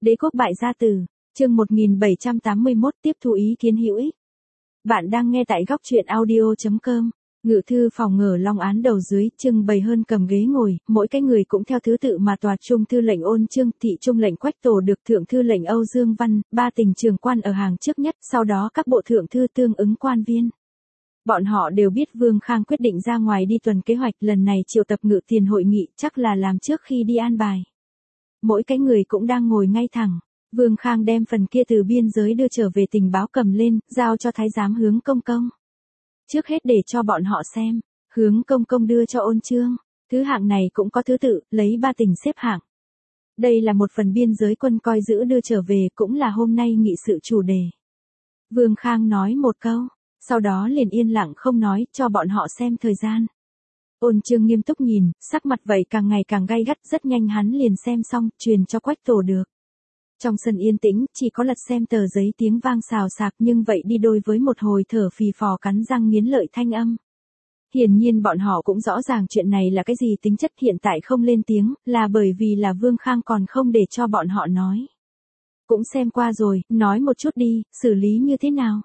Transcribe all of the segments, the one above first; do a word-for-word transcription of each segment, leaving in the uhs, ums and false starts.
Đế quốc bại gia tử, chương một nghìn bảy trăm tám mươi mốt tiếp thu ý kiến hữu ích. Bạn đang nghe tại góc truyện audio chấm com. Ngự thư phòng ngờ long án đầu dưới, trưng bày hơn cầm ghế ngồi, mỗi cái người cũng theo thứ tự mà tòa trung thư lệnh Ôn Chương, thị trung lệnh Quách Tổ được thượng thư lệnh Âu Dương Văn, ba tỉnh trường quan ở hàng trước nhất, sau đó các bộ thượng thư tương ứng quan viên. Bọn họ đều biết Vương Khang quyết định ra ngoài đi tuần kế hoạch, lần này triệu tập ngự tiền hội nghị chắc là làm trước khi đi an bài. Mỗi cái người cũng đang ngồi ngay thẳng. Vương Khang đem phần kia từ biên giới đưa trở về tình báo cầm lên, giao cho thái giám Hướng Công Công. Trước hết để cho bọn họ xem, Hướng Công Công đưa cho Ôn Chương, thứ hạng này cũng có thứ tự, lấy ba tỉnh xếp hạng. Đây là một phần biên giới quân coi giữ đưa trở về, cũng là hôm nay nghị sự chủ đề. Vương Khang nói một câu, sau đó liền yên lặng không nói, cho bọn họ xem thời gian. Ôn Chương nghiêm túc nhìn, sắc mặt vậy càng ngày càng gay gắt, rất nhanh hắn liền xem xong, truyền cho Quách Tổ được. Trong sân yên tĩnh, chỉ có lật xem tờ giấy tiếng vang xào xạc, nhưng vậy đi đôi với một hồi thở phì phò cắn răng nghiến lợi thanh âm. Hiển nhiên bọn họ cũng rõ ràng chuyện này là cái gì, tính chất hiện tại không lên tiếng, là bởi vì là Vương Khang còn không để cho bọn họ nói. Cũng xem qua rồi, nói một chút đi, xử lý như thế nào?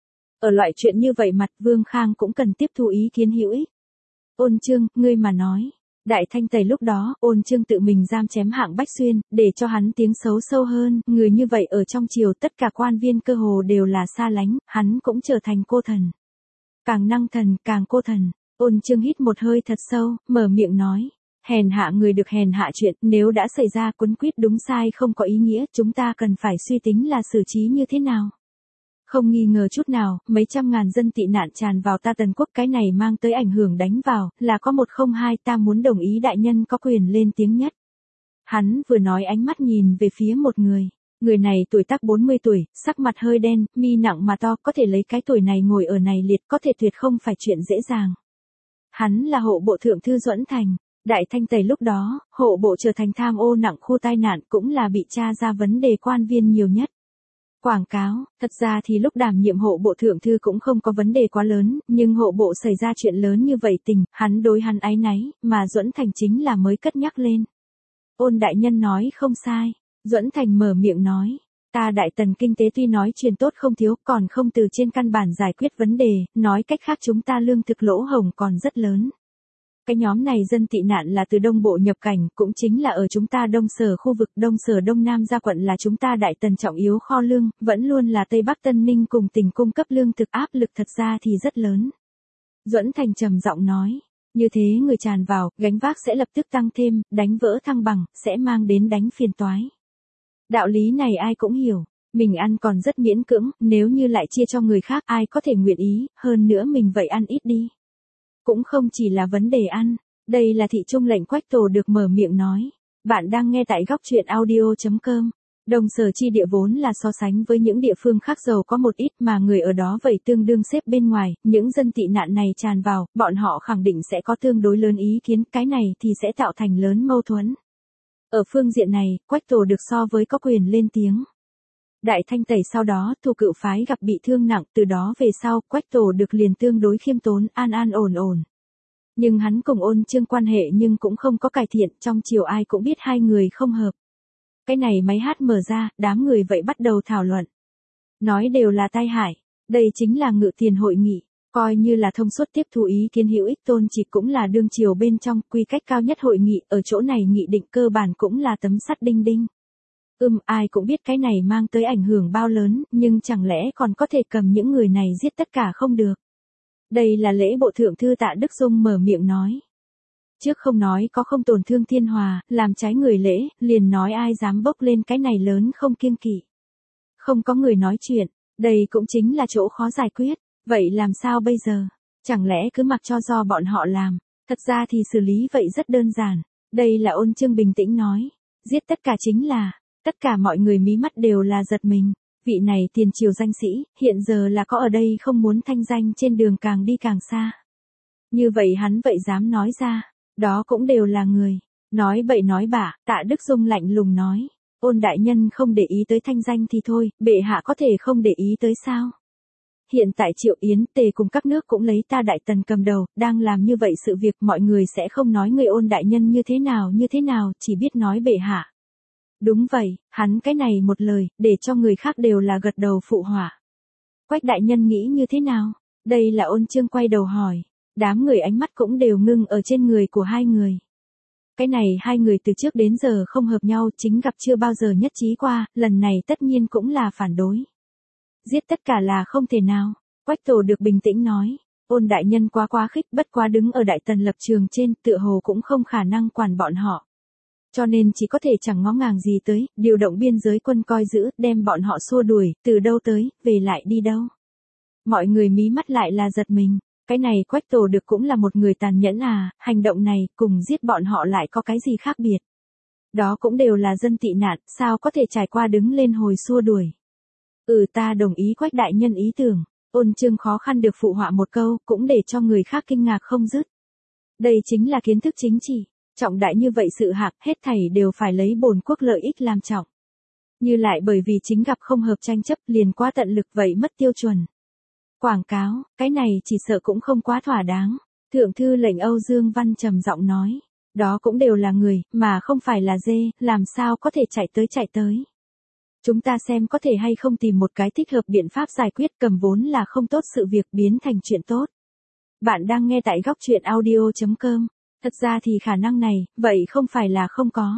Ở loại chuyện như vậy mặt Vương Khang cũng cần tiếp thu ý kiến hữu ích. Ôn Chương, ngươi mà nói. Đại Thanh Tẩy lúc đó, Ôn Chương tự mình giam chém Hạng Bách Xuyên, để cho hắn tiếng xấu sâu hơn, người như vậy ở trong triều tất cả quan viên cơ hồ đều là xa lánh, hắn cũng trở thành cô thần. Càng năng thần, càng cô thần. Ôn Chương hít một hơi thật sâu, mở miệng nói. Hèn hạ người được hèn hạ chuyện, nếu đã xảy ra quấn quýt đúng sai không có ý nghĩa, chúng ta cần phải suy tính là xử trí như thế nào. Không nghi ngờ chút nào, mấy trăm ngàn dân tị nạn tràn vào ta Tần quốc, cái này mang tới ảnh hưởng đánh vào, là có một không hai, ta muốn đồng ý đại nhân có quyền lên tiếng nhất. Hắn vừa nói ánh mắt nhìn về phía một người. Người này tuổi tác bốn mươi tuổi, sắc mặt hơi đen, mi nặng mà to, có thể lấy cái tuổi này ngồi ở này liệt, có thể tuyệt không phải chuyện dễ dàng. Hắn là hộ bộ thượng thư Duẫn Thành. Đại Thanh Tẩy lúc đó, hộ bộ trở thành tham ô nặng khu tai nạn, cũng là bị tra ra vấn đề quan viên nhiều nhất. Quảng cáo, thật ra thì lúc đảm nhiệm hộ bộ thượng thư cũng không có vấn đề quá lớn, nhưng hộ bộ xảy ra chuyện lớn như vậy tình, hắn đối hắn áy náy, mà Duẫn Thành chính là mới cất nhắc lên. Ôn đại nhân nói không sai, Duẫn Thành mở miệng nói, ta Đại Tần kinh tế tuy nói truyền tốt không thiếu, còn không từ trên căn bản giải quyết vấn đề, nói cách khác chúng ta lương thực lỗ hổng còn rất lớn. Cái nhóm này dân tị nạn là từ Đông Bộ nhập cảnh, cũng chính là ở chúng ta Đông Sở khu vực, Đông Sở Đông Nam gia quận là chúng ta Đại Tần trọng yếu kho lương, vẫn luôn là Tây Bắc Tân Ninh cùng tỉnh cung cấp lương thực, áp lực thật ra thì rất lớn. Duẫn Thành trầm giọng nói, như thế người tràn vào, gánh vác sẽ lập tức tăng thêm, đánh vỡ thăng bằng, sẽ mang đến đánh phiền toái. Đạo lý này ai cũng hiểu, mình ăn còn rất miễn cưỡng, nếu như lại chia cho người khác ai có thể nguyện ý, hơn nữa mình vậy ăn ít đi. Cũng không chỉ là vấn đề ăn, đây là thị trung lệnh Quách Tổ được mở miệng nói. Bạn đang nghe tại góc truyện audio chấm com. Đông Sở chi địa vốn là so sánh với những địa phương khác giàu có một ít mà người ở đó vậy tương đương xếp bên ngoài, những dân tị nạn này tràn vào, bọn họ khẳng định sẽ có tương đối lớn ý kiến, cái này thì sẽ tạo thành lớn mâu thuẫn. Ở phương diện này, Quách Tổ được so với có quyền lên tiếng. Đại Thanh Tẩy sau đó, Thu Cựu phái gặp bị thương nặng, từ đó về sau, Quách Tổ được liền tương đối khiêm tốn, an an ổn ổn. Nhưng hắn cùng Ôn Chương quan hệ nhưng cũng không có cải thiện, trong triều ai cũng biết hai người không hợp. Cái này máy hát mở ra, đám người vậy bắt đầu thảo luận. Nói đều là tai hại, đây chính là ngự tiền hội nghị, coi như là thông suốt tiếp thu ý kiến hữu ích. Tôn Chỉ cũng là đương triều bên trong, quy cách cao nhất hội nghị, ở chỗ này nghị định cơ bản cũng là tấm sắt đinh đinh. Ừm, ai cũng biết cái này mang tới ảnh hưởng bao lớn, nhưng chẳng lẽ còn có thể cầm những người này giết tất cả không được. Đây là lễ bộ thượng thư Tạ Đức Dung mở miệng nói. Trước không nói có không tổn thương thiên hòa, làm trái người lễ, liền nói ai dám bốc lên cái này lớn không kiêng kỵ. Không có người nói chuyện, đây cũng chính là chỗ khó giải quyết, vậy làm sao bây giờ? Chẳng lẽ cứ mặc cho do bọn họ làm? Thật ra thì xử lý vậy rất đơn giản, đây là Ôn Chương bình tĩnh nói. Giết tất cả chính là, tất cả mọi người mí mắt đều là giật mình. Vị này tiền triều danh sĩ, hiện giờ là có ở đây không muốn thanh danh trên đường càng đi càng xa. Như vậy hắn vậy dám nói ra, đó cũng đều là người. Nói bậy nói bạ, Tạ Đức Dung lạnh lùng nói. Ôn đại nhân không để ý tới thanh danh thì thôi, bệ hạ có thể không để ý tới sao? Hiện tại Triệu Yến Tề cùng các nước cũng lấy ta Đại Tần cầm đầu, đang làm như vậy sự việc mọi người sẽ không nói người Ôn đại nhân như thế nào như thế nào, chỉ biết nói bệ hạ. Đúng vậy, hắn cái này một lời, để cho người khác đều là gật đầu phụ họa. Quách đại nhân nghĩ như thế nào? Đây là Ôn Chương quay đầu hỏi. Đám người ánh mắt cũng đều ngưng ở trên người của hai người. Cái này hai người từ trước đến giờ không hợp nhau, chính gặp chưa bao giờ nhất trí qua, lần này tất nhiên cũng là phản đối. Giết tất cả là không thể nào. Quách Tổ được bình tĩnh nói. Ôn đại nhân quá quá khích, bất quá đứng ở đại tần lập trường trên, tựa hồ cũng không khả năng quản bọn họ. Cho nên chỉ có thể chẳng ngó ngàng gì tới, điều động biên giới quân coi giữ, đem bọn họ xua đuổi, từ đâu tới, về lại đi đâu. Mọi người mí mắt lại là giật mình. Cái này Quách Tổ được cũng là một người tàn nhẫn à, hành động này, cùng giết bọn họ lại có cái gì khác biệt. Đó cũng đều là dân tị nạn, sao có thể trải qua đứng lên hồi xua đuổi. Ừ ta đồng ý Quách đại nhân ý tưởng. Ôn Chương khó khăn được phụ họa một câu, cũng để cho người khác kinh ngạc không dứt. Đây chính là kiến thức chính trị, trọng đại như vậy sự hạc, hết thảy đều phải lấy bổn quốc lợi ích làm trọng. Như lại bởi vì chính gặp không hợp tranh chấp liền quá tận lực vậy mất tiêu chuẩn. Quảng cáo, cái này chỉ sợ cũng không quá thỏa đáng. Thượng thư lệnh Âu Dương Văn trầm giọng nói, đó cũng đều là người, mà không phải là dê, làm sao có thể chạy tới chạy tới. Chúng ta xem có thể hay không tìm một cái thích hợp biện pháp giải quyết, cầm vốn là không tốt sự việc biến thành chuyện tốt. Bạn đang nghe tại góc truyện audio chấm com. Thật ra thì khả năng này, vậy không phải là không có.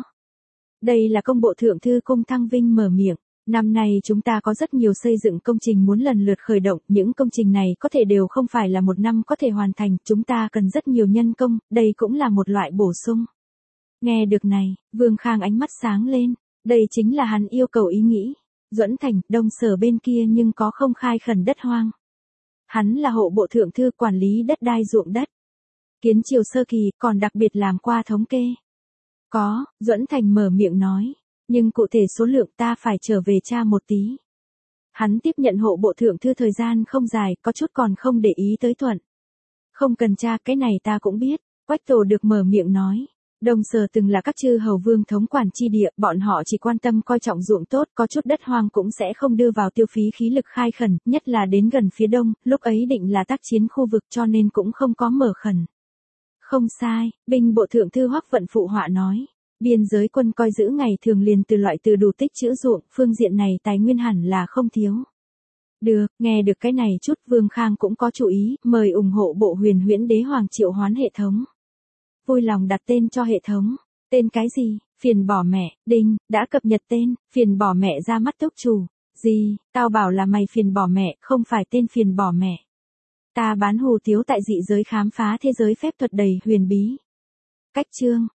Đây là công bộ thượng thư Cung Thăng Vinh mở miệng. Năm nay chúng ta có rất nhiều xây dựng công trình muốn lần lượt khởi động, những công trình này có thể đều không phải là một năm có thể hoàn thành, chúng ta cần rất nhiều nhân công, đây cũng là một loại bổ sung. Nghe được này, Vương Khang ánh mắt sáng lên, đây chính là hắn yêu cầu ý nghĩ. Duẫn Thành, Đông Sở bên kia nhưng có không khai khẩn đất hoang. Hắn là hộ bộ thượng thư quản lý đất đai ruộng đất. Kiến triều sơ kỳ, còn đặc biệt làm qua thống kê. Có, Duẫn Thành mở miệng nói. Nhưng cụ thể số lượng ta phải trở về tra một tí. Hắn tiếp nhận hộ bộ thượng thư thời gian không dài, có chút còn không để ý tới thuận. Không cần tra, cái này ta cũng biết. Quách Tổ được mở miệng nói. Đông Sở từng là các chư hầu vương thống quản chi địa, bọn họ chỉ quan tâm coi trọng ruộng tốt, có chút đất hoang cũng sẽ không đưa vào tiêu phí khí lực khai khẩn, nhất là đến gần phía đông, lúc ấy định là tác chiến khu vực cho nên cũng không có mở khẩn. Không sai, binh bộ thượng thư Hoắc Vận phụ họa nói. Biên giới quân coi giữ ngày thường liền từ loại từ đủ tích trữ ruộng, phương diện này tài nguyên hẳn là không thiếu. Được, nghe được cái này chút Vương Khang cũng có chú ý, mời ủng hộ bộ Huyền Huyễn Đế Hoàng triệu hoán hệ thống. Vui lòng đặt tên cho hệ thống. Tên cái gì? Phiền bỏ mẹ, đinh, đã cập nhật tên, phiền bỏ mẹ ra mắt túc chủ. Gì, tao bảo là mày phiền bỏ mẹ, không phải tên phiền bỏ mẹ. Ta bán hù tiếu tại dị giới khám phá thế giới phép thuật đầy huyền bí. Cách chương.